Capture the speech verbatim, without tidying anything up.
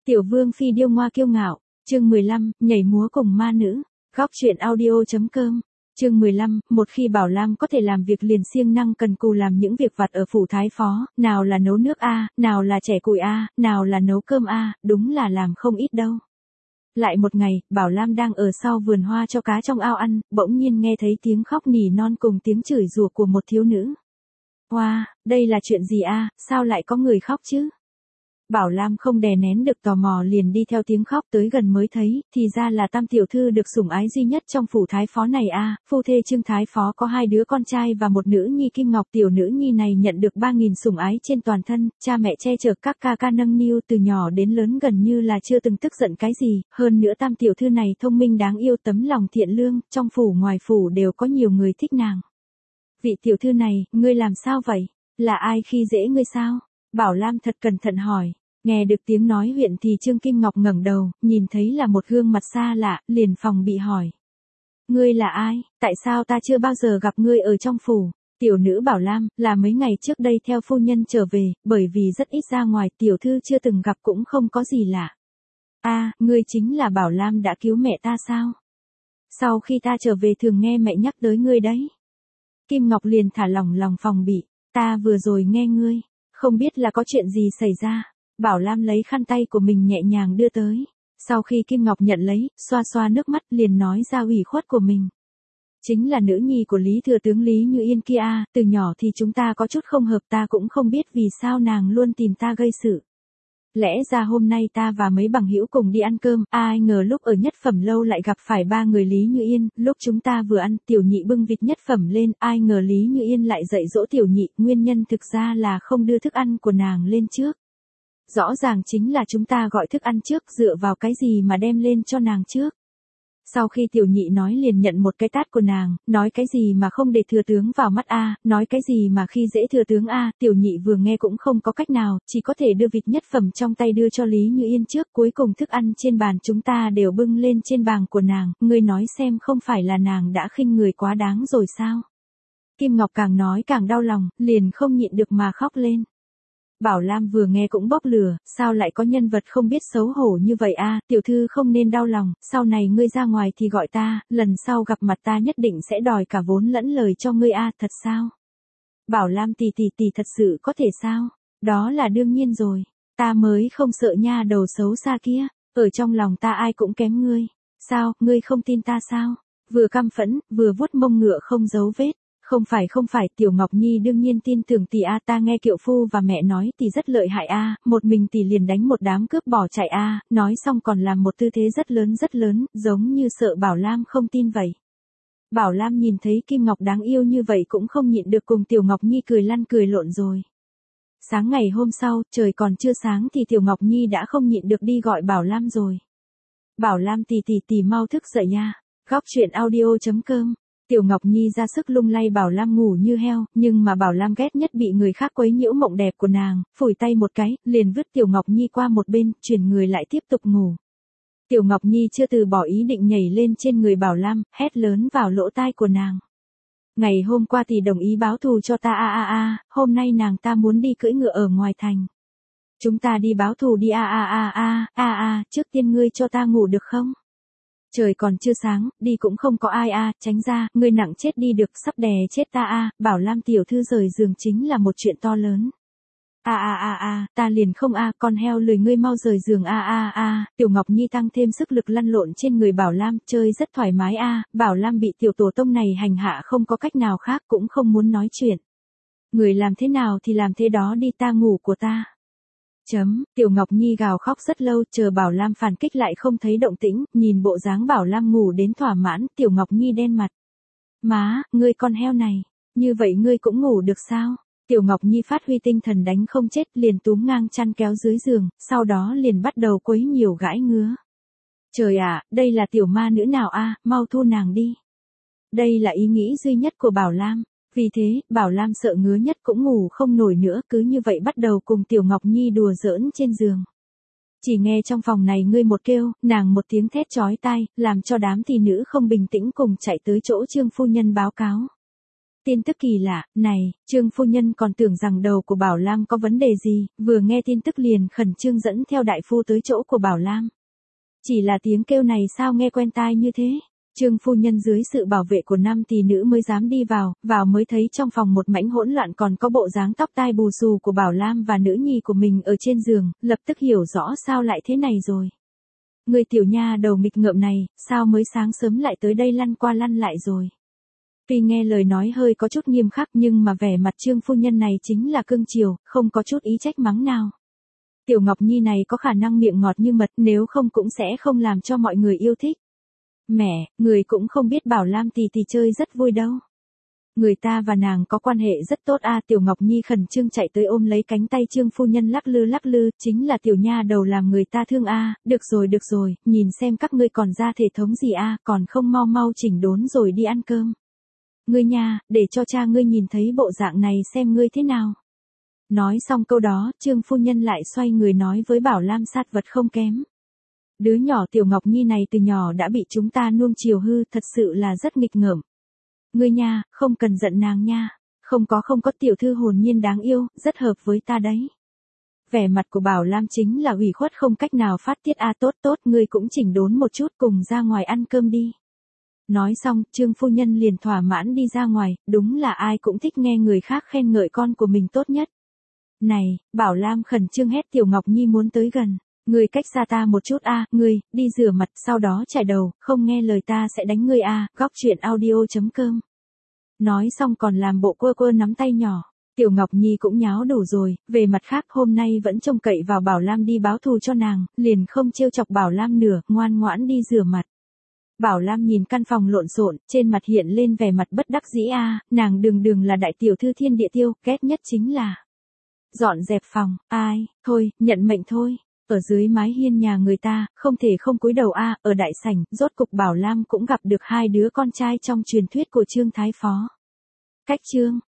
Tiểu vương phi điêu ngoa kiêu ngạo, chương mười lăm, nhảy múa cùng ma nữ, góc truyện audio.com, chương mười lăm, một khi Bảo Lam có thể làm việc liền siêng năng cần cù làm những việc vặt ở phủ thái phó, nào là nấu nước a, nào là chẻ củi a, nào là nấu cơm a, đúng là làm không ít đâu. Lại một ngày, Bảo Lam đang ở sau vườn hoa cho cá trong ao ăn, bỗng nhiên nghe thấy tiếng khóc nỉ non cùng tiếng chửi rủa của một thiếu nữ. Hoa, wow, đây là chuyện gì a, sao lại có người khóc chứ? Bảo Lam không đè nén được tò mò liền đi theo tiếng khóc tới gần mới thấy, thì ra là Tam tiểu thư được sủng ái duy nhất trong phủ thái phó này a, phu thê Trương thái phó có hai đứa con trai và một nữ nhi Kim Ngọc, tiểu nữ nhi này nhận được ba nghìn sủng ái trên toàn thân, cha mẹ che chở các ca ca nâng niu từ nhỏ đến lớn gần như là chưa từng tức giận cái gì, hơn nữa Tam tiểu thư này thông minh đáng yêu, tấm lòng thiện lương, trong phủ ngoài phủ đều có nhiều người thích nàng. Vị tiểu thư này, ngươi làm sao vậy? Là ai khi dễ ngươi sao? Bảo Lam thật cẩn thận hỏi. Nghe được tiếng nói huyện thì Trương Kim Ngọc ngẩng đầu, nhìn thấy là một gương mặt xa lạ, liền phòng bị hỏi. Ngươi là ai, tại sao ta chưa bao giờ gặp ngươi ở trong phủ? Tiểu nữ Bảo Lam, là mấy ngày trước đây theo phu nhân trở về, bởi vì rất ít ra ngoài, tiểu thư chưa từng gặp cũng không có gì lạ. A, à, ngươi chính là Bảo Lam đã cứu mẹ ta sao? Sau khi ta trở về thường nghe mẹ nhắc tới ngươi đấy. Kim Ngọc liền thả lỏng lòng phòng bị, ta vừa rồi nghe ngươi, không biết là có chuyện gì xảy ra. Bảo Lam lấy khăn tay của mình nhẹ nhàng đưa tới. Sau khi Kim Ngọc nhận lấy, xoa xoa nước mắt liền nói ra ủy khuất của mình. Chính là nữ nhi của Lý Thừa tướng Lý Như Yên kia, từ nhỏ thì chúng ta có chút không hợp, ta cũng không biết vì sao nàng luôn tìm ta gây sự. Lẽ ra hôm nay ta và mấy bằng hữu cùng đi ăn cơm, ai ngờ lúc ở nhất phẩm lâu lại gặp phải ba người Lý Như Yên, lúc chúng ta vừa ăn, tiểu nhị bưng vịt nhất phẩm lên, ai ngờ Lý Như Yên lại dạy dỗ tiểu nhị, nguyên nhân thực ra là không đưa thức ăn của nàng lên trước. Rõ ràng chính là chúng ta gọi thức ăn trước, dựa vào cái gì mà đem lên cho nàng trước. Sau khi tiểu nhị nói liền nhận một cái tát của nàng, nói cái gì mà không để thừa tướng vào mắt a, nói cái gì mà khi dễ thừa tướng a, tiểu nhị vừa nghe cũng không có cách nào, chỉ có thể đưa vịt nhất phẩm trong tay đưa cho Lý Như Yên trước, cuối cùng thức ăn trên bàn chúng ta đều bưng lên trên bàn của nàng, ngươi nói xem không phải là nàng đã khinh người quá đáng rồi sao? Kim Ngọc càng nói càng đau lòng, liền không nhịn được mà khóc lên. Bảo Lam vừa nghe cũng bốc lửa, sao lại có nhân vật không biết xấu hổ như vậy a, tiểu thư không nên đau lòng, sau này ngươi ra ngoài thì gọi ta, lần sau gặp mặt ta nhất định sẽ đòi cả vốn lẫn lời cho ngươi a, thật sao? Bảo Lam tì tì tì thật sự có thể sao? Đó là đương nhiên rồi, ta mới không sợ nha đầu xấu xa kia, ở trong lòng ta ai cũng kém ngươi, sao, ngươi không tin ta sao? Vừa căm phẫn, vừa vuốt mông ngựa không giấu vết. Không phải không phải, Tiểu Ngọc Nhi đương nhiên tin tưởng tỷ a, ta nghe Kiệu Phu và mẹ nói tỷ rất lợi hại a, một mình tỷ liền đánh một đám cướp bỏ chạy a, nói xong còn làm một tư thế rất lớn rất lớn, giống như sợ Bảo Lam không tin vậy. Bảo Lam nhìn thấy Kim Ngọc đáng yêu như vậy cũng không nhịn được cùng Tiểu Ngọc Nhi cười lăn cười lộn rồi. Sáng ngày hôm sau, trời còn chưa sáng thì Tiểu Ngọc Nhi đã không nhịn được đi gọi Bảo Lam rồi. Bảo Lam tì tì tì mau thức dậy nha. Góc truyện audio.com. Tiểu Ngọc Nhi ra sức lung lay Bảo Lam ngủ như heo, nhưng mà Bảo Lam ghét nhất bị người khác quấy nhiễu mộng đẹp của nàng, phủi tay một cái, liền vứt Tiểu Ngọc Nhi qua một bên, chuyển người lại tiếp tục ngủ. Tiểu Ngọc Nhi chưa từ bỏ ý định nhảy lên trên người Bảo Lam, hét lớn vào lỗ tai của nàng. Ngày hôm qua thì đồng ý báo thù cho ta a a a, hôm nay nàng ta muốn đi cưỡi ngựa ở ngoài thành. Chúng ta đi báo thù đi a a a a, a a, trước tiên ngươi cho ta ngủ được không? Trời còn chưa sáng, đi cũng không có ai a, tránh ra, ngươi nặng chết đi được, sắp đè chết ta a, Bảo Lam tiểu thư rời giường chính là một chuyện to lớn. A a a a, ta liền không a, con heo lười ngươi mau rời giường a a a, Tiểu Ngọc Nhi tăng thêm sức lực lăn lộn trên người Bảo Lam, chơi rất thoải mái a, Bảo Lam bị tiểu tổ tông này hành hạ không có cách nào khác cũng không muốn nói chuyện. Người làm thế nào thì làm thế đó đi, ta ngủ của ta. Chấm, Tiểu Ngọc Nhi gào khóc rất lâu, chờ Bảo Lam phản kích lại không thấy động tĩnh, nhìn bộ dáng Bảo Lam ngủ đến thỏa mãn, Tiểu Ngọc Nhi đen mặt. Má, ngươi con heo này, như vậy ngươi cũng ngủ được sao? Tiểu Ngọc Nhi phát huy tinh thần đánh không chết, liền túm ngang chăn kéo dưới giường, sau đó liền bắt đầu quấy nhiều gãi ngứa. Trời ạ, đây là tiểu ma nữ nào a, mau thu nàng đi. Đây là ý nghĩ duy nhất của Bảo Lam. Vì thế, Bảo Lam sợ ngứa nhất cũng ngủ không nổi nữa, cứ như vậy bắt đầu cùng Tiểu Ngọc Nhi đùa giỡn trên giường. Chỉ nghe trong phòng này ngươi một kêu, nàng một tiếng thét chói tai, làm cho đám thị nữ không bình tĩnh cùng chạy tới chỗ Trương phu nhân báo cáo. Tin tức kỳ lạ, này, Trương phu nhân còn tưởng rằng đầu của Bảo Lam có vấn đề gì, vừa nghe tin tức liền khẩn trương dẫn theo đại phu tới chỗ của Bảo Lam. Chỉ là tiếng kêu này sao nghe quen tai như thế? Trương phu nhân dưới sự bảo vệ của năm tỷ nữ mới dám đi vào, vào mới thấy trong phòng một mảnh hỗn loạn còn có bộ dáng tóc tai bù xù của Bảo Lam và nữ nhi của mình ở trên giường, lập tức hiểu rõ sao lại thế này rồi. Người tiểu nha đầu nghịch ngợm này, sao mới sáng sớm lại tới đây lăn qua lăn lại rồi. Tuy nghe lời nói hơi có chút nghiêm khắc nhưng mà vẻ mặt Trương phu nhân này chính là cương chiều, không có chút ý trách mắng nào. Tiểu Ngọc Nhi này có khả năng miệng ngọt như mật, nếu không cũng sẽ không làm cho mọi người yêu thích. Mẹ, người cũng không biết Bảo Lam tỷ tỷ chơi rất vui đâu. Người ta và nàng có quan hệ rất tốt a. Tiểu Ngọc Nhi khẩn trương chạy tới ôm lấy cánh tay Trương phu nhân lắc lư lắc lư, chính là tiểu nha đầu làm người ta thương a. Được rồi được rồi, nhìn xem các ngươi còn ra thể thống gì a, còn không mau mau chỉnh đốn rồi đi ăn cơm. Ngươi nha, để cho cha ngươi nhìn thấy bộ dạng này xem ngươi thế nào. Nói xong câu đó, Trương phu nhân lại xoay người nói với Bảo Lam sát vật không kém. Đứa nhỏ Tiểu Ngọc Nhi này từ nhỏ đã bị chúng ta nuông chiều hư, thật sự là rất nghịch ngợm. Ngươi nha, không cần giận nàng nha. Không có không có tiểu thư hồn nhiên đáng yêu, rất hợp với ta đấy. Vẻ mặt của Bảo Lam chính là ủy khuất không cách nào phát tiết a. Tốt tốt, ngươi cũng chỉnh đốn một chút, cùng ra ngoài ăn cơm đi. Nói xong, Trương phu nhân liền thỏa mãn đi ra ngoài, đúng là ai cũng thích nghe người khác khen ngợi con của mình tốt nhất. Này, Bảo Lam khẩn trương hét Tiểu Ngọc Nhi muốn tới gần. Ngươi cách xa ta một chút a, ngươi, đi rửa mặt, sau đó chải đầu, không nghe lời ta sẽ đánh ngươi a. Góc truyện audio chấm com. Nói xong còn làm bộ quơ quơ nắm tay nhỏ. Tiểu Ngọc Nhi cũng nháo đủ rồi, về mặt khác hôm nay vẫn trông cậy vào Bảo Lam đi báo thù cho nàng, liền không trêu chọc Bảo Lam nửa, ngoan ngoãn đi rửa mặt. Bảo Lam nhìn căn phòng lộn xộn, trên mặt hiện lên vẻ mặt bất đắc dĩ a, nàng đường đường là đại tiểu thư thiên địa tiêu, ghét nhất chính là dọn dẹp phòng, ai, thôi, nhận mệnh thôi. Ở dưới mái hiên nhà người ta, không thể không cúi đầu a. Ở đại sảnh, rốt cục Bảo Lam cũng gặp được hai đứa con trai trong truyền thuyết của Trương Thái Phó. Cách Trương